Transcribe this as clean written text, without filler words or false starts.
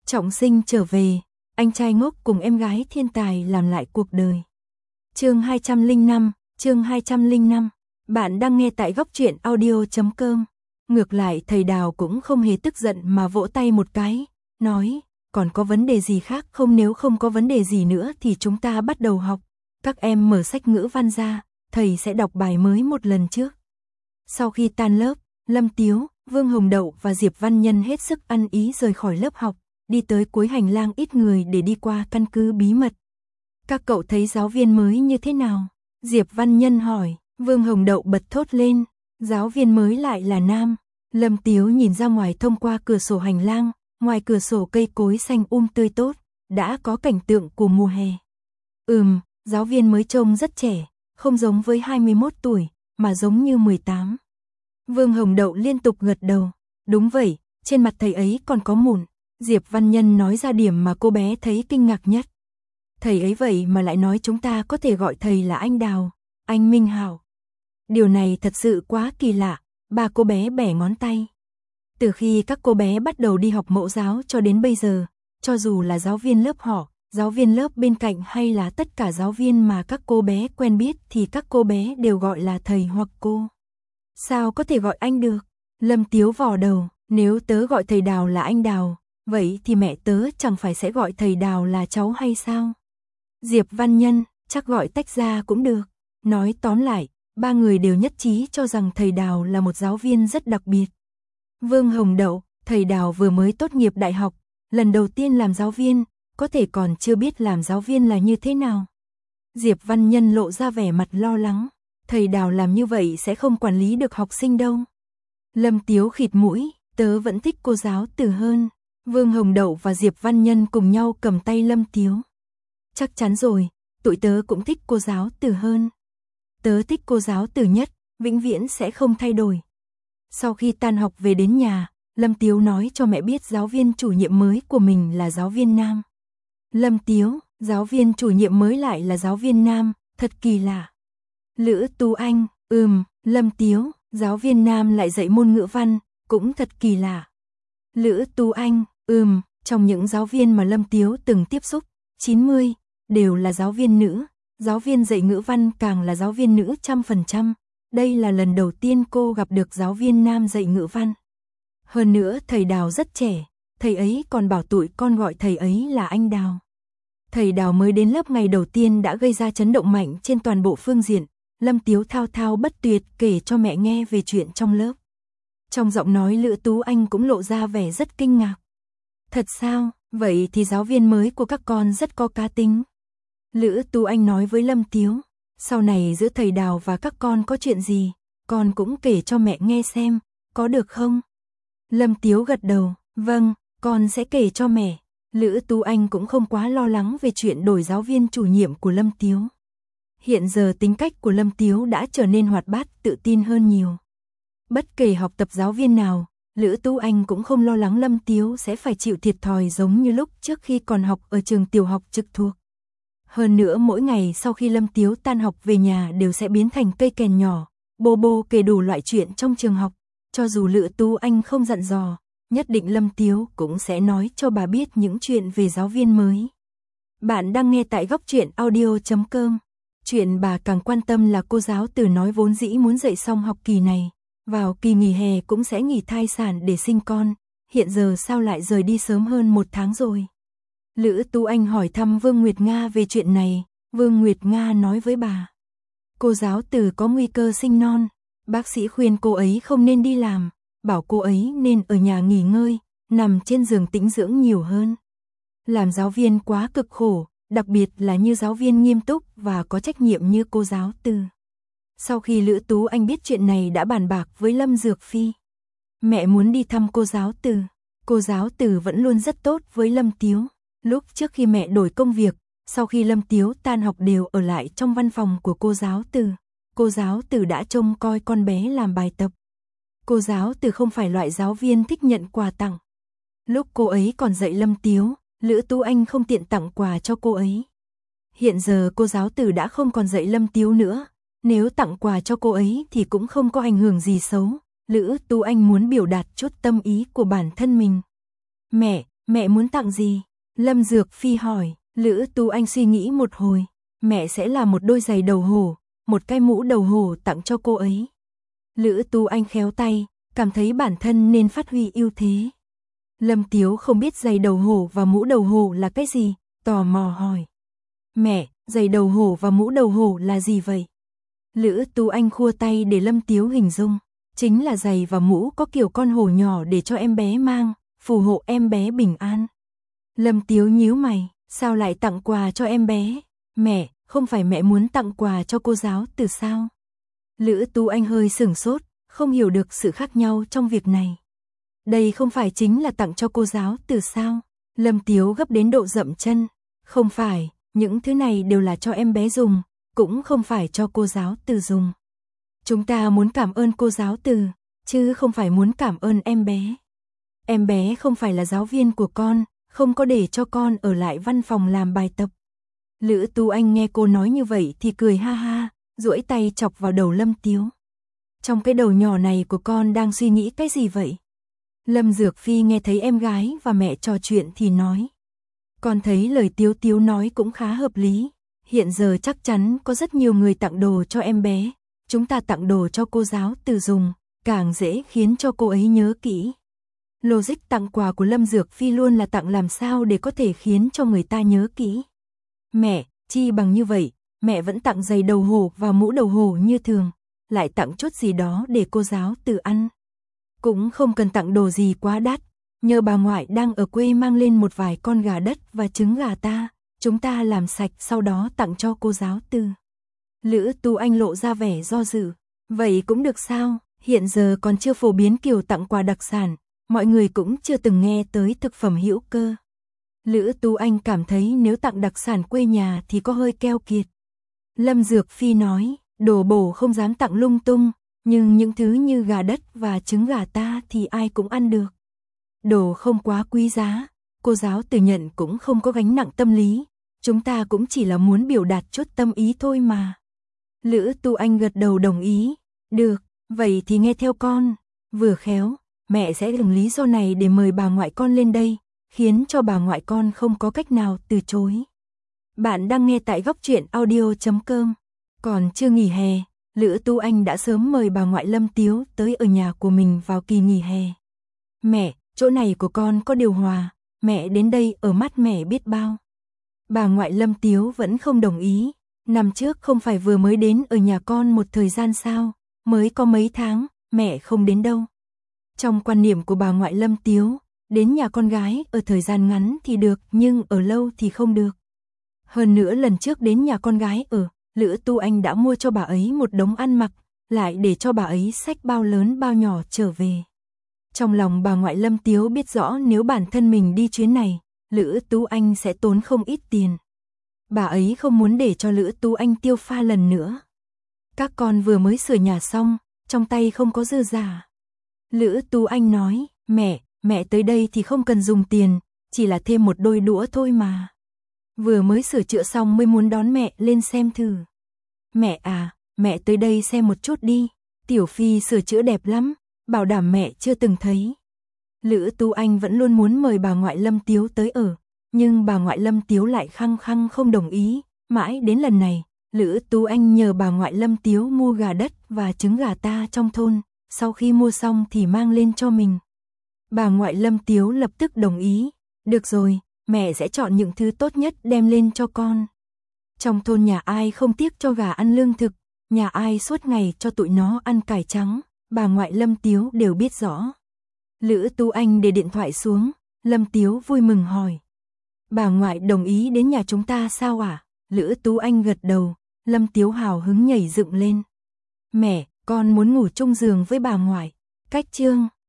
Trọng sinh trở về, anh trai ngốc cùng em gái thiên tài làm lại cuộc đời. Chương 205, bạn đang nghe tại góc truyện audio.com. Ngược lại thầy Đào cũng không hề tức giận mà vỗ tay một cái, nói, còn có vấn đề gì khác không? Nếu không có vấn đề gì nữa thì chúng ta bắt đầu học. Các em mở sách ngữ văn ra, thầy sẽ đọc bài mới một lần trước. Sau khi tan lớp, Lâm Tiếu, Vương Hồng Đậu và Diệp Văn Nhân hết sức ăn ý rời khỏi lớp học, đi tới cuối hành lang ít người để đi qua căn cứ bí mật. Các cậu thấy giáo viên mới như thế nào? Diệp Văn Nhân hỏi. Vương Hồng Đậu bật thốt lên, giáo viên mới lại là nam. Lâm Tiếu nhìn ra ngoài thông qua cửa sổ hành lang, ngoài cửa sổ cây cối xanh tươi tốt, đã có cảnh tượng của mùa hè. Giáo viên mới trông rất trẻ, không giống với 21 tuổi, mà giống như 18. Vương Hồng Đậu liên tục gật đầu, đúng vậy, trên mặt thầy ấy còn có mụn. Diệp Văn Nhân nói ra điểm mà cô bé thấy kinh ngạc nhất. Thầy ấy vậy mà lại nói chúng ta có thể gọi thầy là anh Đào, anh Minh Hảo. Điều này thật sự quá kỳ lạ, bà cô bé bẻ ngón tay. Từ khi các cô bé bắt đầu đi học mẫu giáo cho đến bây giờ, cho dù là giáo viên lớp họ, giáo viên lớp bên cạnh hay là tất cả giáo viên mà các cô bé quen biết thì các cô bé đều gọi là thầy hoặc cô. Sao có thể gọi anh được? Lâm Tiếu vò đầu, nếu tớ gọi thầy Đào là anh Đào, vậy thì mẹ tớ chẳng phải sẽ gọi thầy Đào là cháu hay sao? Diệp Văn Nhân, chắc gọi tách ra cũng được. Nói tóm lại, ba người đều nhất trí cho rằng thầy Đào là một giáo viên rất đặc biệt. Vương Hồng Đậu, thầy Đào vừa mới tốt nghiệp đại học, lần đầu tiên làm giáo viên, có thể còn chưa biết làm giáo viên là như thế nào. Diệp Văn Nhân lộ ra vẻ mặt lo lắng, thầy Đào làm như vậy sẽ không quản lý được học sinh đâu. Lâm Tiếu khịt mũi, tớ vẫn thích cô giáo Từ hơn. Vương Hồng Đậu và Diệp Văn Nhân cùng nhau cầm tay Lâm Tiếu. Chắc chắn rồi, tụi tớ cũng thích cô giáo Từ hơn. Tớ thích cô giáo Từ nhất, vĩnh viễn sẽ không thay đổi. Sau khi tan học về đến nhà, Lâm Tiếu nói cho mẹ biết giáo viên chủ nhiệm mới của mình là giáo viên nam. Lâm Tiếu, giáo viên chủ nhiệm mới lại là giáo viên nam, thật kỳ lạ. Lữ Tú Anh, Lâm Tiếu, giáo viên nam lại dạy môn ngữ văn, cũng thật kỳ lạ. Lữ Tú Anh, trong những giáo viên mà Lâm Tiếu từng tiếp xúc, 90 đều là giáo viên nữ, giáo viên dạy ngữ văn càng là giáo viên nữ 100%. Đây là lần đầu tiên cô gặp được giáo viên nam dạy ngữ văn. Hơn nữa thầy Đào rất trẻ, thầy ấy còn bảo tụi con gọi thầy ấy là anh Đào. Thầy Đào mới đến lớp ngày đầu tiên đã gây ra chấn động mạnh trên toàn bộ phương diện. Lâm Tiếu thao thao bất tuyệt kể cho mẹ nghe về chuyện trong lớp. Trong giọng nói Lữ Tú Anh cũng lộ ra vẻ rất kinh ngạc. Thật sao, vậy thì giáo viên mới của các con rất có cá tính. Lữ Tú Anh nói với Lâm Tiếu, sau này giữa thầy Đào và các con có chuyện gì, con cũng kể cho mẹ nghe xem, có được không? Lâm Tiếu gật đầu, vâng, con sẽ kể cho mẹ. Lữ Tú Anh cũng không quá lo lắng về chuyện đổi giáo viên chủ nhiệm của Lâm Tiếu. Hiện giờ tính cách của Lâm Tiếu đã trở nên hoạt bát, tự tin hơn nhiều. Bất kể học tập giáo viên nào, Lữ Tú Anh cũng không lo lắng Lâm Tiếu sẽ phải chịu thiệt thòi giống như lúc trước khi còn học ở trường tiểu học trực thuộc. Hơn nữa mỗi ngày sau khi Lâm Tiếu tan học về nhà đều sẽ biến thành cây kèn nhỏ, bô bô kể đủ loại chuyện trong trường học. Cho dù Lữ Tú Anh không dặn dò, nhất định Lâm Tiếu cũng sẽ nói cho bà biết những chuyện về giáo viên mới. Bạn đang nghe tại góc truyện audio.com. Chuyện bà càng quan tâm là cô giáo Từ nói vốn dĩ muốn dạy xong học kỳ này, vào kỳ nghỉ hè cũng sẽ nghỉ thai sản để sinh con, hiện giờ sao lại rời đi sớm hơn 1 tháng rồi. Lữ Tú Anh hỏi thăm Vương Nguyệt Nga về chuyện này, Vương Nguyệt Nga nói với bà. Cô giáo Từ có nguy cơ sinh non, bác sĩ khuyên cô ấy không nên đi làm, bảo cô ấy nên ở nhà nghỉ ngơi, nằm trên giường tĩnh dưỡng nhiều hơn. Làm giáo viên quá cực khổ, đặc biệt là như giáo viên nghiêm túc và có trách nhiệm như cô giáo Từ. Sau khi Lữ Tú Anh biết chuyện này đã bàn bạc với Lâm Dược Phi. Mẹ muốn đi thăm cô giáo Từ. Cô giáo Từ vẫn luôn rất tốt với Lâm Tiếu. Lúc trước khi mẹ đổi công việc, sau khi Lâm Tiếu tan học đều ở lại trong văn phòng của cô giáo Từ. Cô giáo Từ đã trông coi con bé làm bài tập. Cô giáo Từ không phải loại giáo viên thích nhận quà tặng. Lúc cô ấy còn dạy Lâm Tiếu, Lữ Tú Anh không tiện tặng quà cho cô ấy. Hiện giờ cô giáo Từ đã không còn dạy Lâm Tiếu nữa, nếu tặng quà cho cô ấy thì cũng không có ảnh hưởng gì xấu. Lữ Tú Anh muốn biểu đạt chút tâm ý của bản thân mình. Mẹ, Mẹ muốn tặng gì? Lâm Dược Phi hỏi. Lữ Tú Anh suy nghĩ một hồi. Mẹ sẽ làm một đôi giày đầu hổ, một cái mũ đầu hổ tặng cho cô ấy. Lữ Tú Anh khéo tay, cảm thấy bản thân nên phát huy ưu thế. Lâm Tiếu không biết giày đầu hổ và mũ đầu hổ là cái gì, tò mò hỏi. Mẹ, giày đầu hổ và mũ đầu hổ là gì vậy? Lữ Tú Anh khua tay để Lâm Tiếu hình dung. Chính là giày và mũ có kiểu con hổ nhỏ để cho em bé mang, phù hộ em bé bình an. Lâm Tiếu nhíu mày, sao lại tặng quà cho em bé? Mẹ, không phải mẹ muốn tặng quà cho cô giáo từ sao? Lữ Tú Anh hơi sửng sốt, không hiểu được sự khác nhau trong việc này. Đây không phải chính là tặng cho cô giáo từ sao? Lâm Tiếu gấp đến độ dậm chân. Không phải, những thứ này đều là cho em bé dùng, cũng không phải cho cô giáo từ dùng. Chúng ta muốn cảm ơn cô giáo từ, chứ không phải muốn cảm ơn em bé. Em bé không phải là giáo viên của con, không có để cho con ở lại văn phòng làm bài tập. Lữ Tú Anh nghe cô nói như vậy thì cười ha ha, duỗi tay chọc vào đầu Lâm Tiếu. Trong cái đầu nhỏ này của con đang suy nghĩ cái gì vậy? Lâm Dược Phi nghe thấy em gái và mẹ trò chuyện thì nói. Con thấy lời Tiếu Tiếu nói cũng khá hợp lý. Hiện giờ chắc chắn có rất nhiều người tặng đồ cho em bé. Chúng ta tặng đồ cho cô giáo từ dùng, càng dễ khiến cho cô ấy nhớ kỹ. Logic tặng quà của Lâm Dược Phi luôn là tặng làm sao để có thể khiến cho người ta nhớ kỹ. Mẹ, chi bằng như vậy, mẹ vẫn tặng giày đầu hổ và mũ đầu hổ như thường, lại tặng chút gì đó để cô giáo từ ăn. Cũng không cần tặng đồ gì quá đắt, nhờ bà ngoại đang ở quê mang lên một vài con gà đất và trứng gà ta, chúng ta làm sạch sau đó tặng cho cô giáo từ. Lữ Tú Anh lộ ra vẻ do dự. Vậy cũng được sao, hiện giờ còn chưa phổ biến kiểu tặng quà đặc sản, mọi người cũng chưa từng nghe tới thực phẩm hữu cơ. Lữ Tú Anh cảm thấy nếu tặng đặc sản quê nhà thì có hơi keo kiệt. Lâm Dược Phi nói, đồ bổ không dám tặng lung tung, nhưng những thứ như gà đất và trứng gà ta thì ai cũng ăn được. Đồ không quá quý giá, cô giáo từ nhận cũng không có gánh nặng tâm lý, chúng ta cũng chỉ là muốn biểu đạt chút tâm ý thôi mà. Lữ Tú Anh gật đầu đồng ý, được, vậy thì nghe theo con, vừa khéo, mẹ sẽ dùng lý do này để mời bà ngoại con lên đây, khiến cho bà ngoại con không có cách nào từ chối. Bạn đang nghe tại góc truyện audio.com, còn chưa nghỉ hè, Lữ Tú Anh đã sớm mời bà ngoại Lâm Tiếu tới ở nhà của mình vào kỳ nghỉ hè. Mẹ, chỗ này của con có điều hòa, mẹ đến đây ở mát mẻ biết bao. Bà ngoại Lâm Tiếu vẫn không đồng ý, năm trước không phải vừa mới đến ở nhà con một thời gian sao, mới có mấy tháng, mẹ không đến đâu. Trong quan niệm của bà ngoại Lâm Tiếu, đến nhà con gái ở thời gian ngắn thì được nhưng ở lâu thì không được. Hơn nữa lần trước đến nhà con gái ở, Lữ Tú Anh đã mua cho bà ấy một đống ăn mặc, lại để cho bà ấy xách bao lớn bao nhỏ trở về. Trong lòng bà ngoại Lâm Tiếu biết rõ nếu bản thân mình đi chuyến này, Lữ Tú Anh sẽ tốn không ít tiền. Bà ấy không muốn để cho Lữ Tú Anh tiêu pha lần nữa. Các con vừa mới sửa nhà xong, trong tay không có dư giả. Lữ Tú Anh nói, mẹ tới đây thì không cần dùng tiền, chỉ là thêm một đôi đũa thôi mà. Vừa mới sửa chữa xong mới muốn đón mẹ lên xem thử. Mẹ à, mẹ tới đây xem một chút đi, Tiểu Phi sửa chữa đẹp lắm, bảo đảm mẹ chưa từng thấy. Lữ Tú Anh vẫn luôn muốn mời bà ngoại Lâm Tiếu tới ở, nhưng bà ngoại Lâm Tiếu lại khăng khăng không đồng ý, mãi đến lần này, Lữ Tú Anh nhờ bà ngoại Lâm Tiếu mua gà đất và trứng gà ta trong thôn, sau khi mua xong thì mang lên cho mình. Bà ngoại Lâm Tiếu lập tức đồng ý, được rồi, mẹ sẽ chọn những thứ tốt nhất đem lên cho con. Trong thôn nhà ai không tiếc cho gà ăn lương thực, nhà ai suốt ngày cho tụi nó ăn cải trắng, bà ngoại Lâm Tiếu đều biết rõ. Lữ Tú Anh để điện thoại xuống, Lâm Tiếu vui mừng hỏi. Bà ngoại đồng ý đến nhà chúng ta sao ạ? Lữ Tú Anh gật đầu, Lâm Tiếu hào hứng nhảy dựng lên. Mẹ, con muốn ngủ chung giường với bà ngoại. Cách chương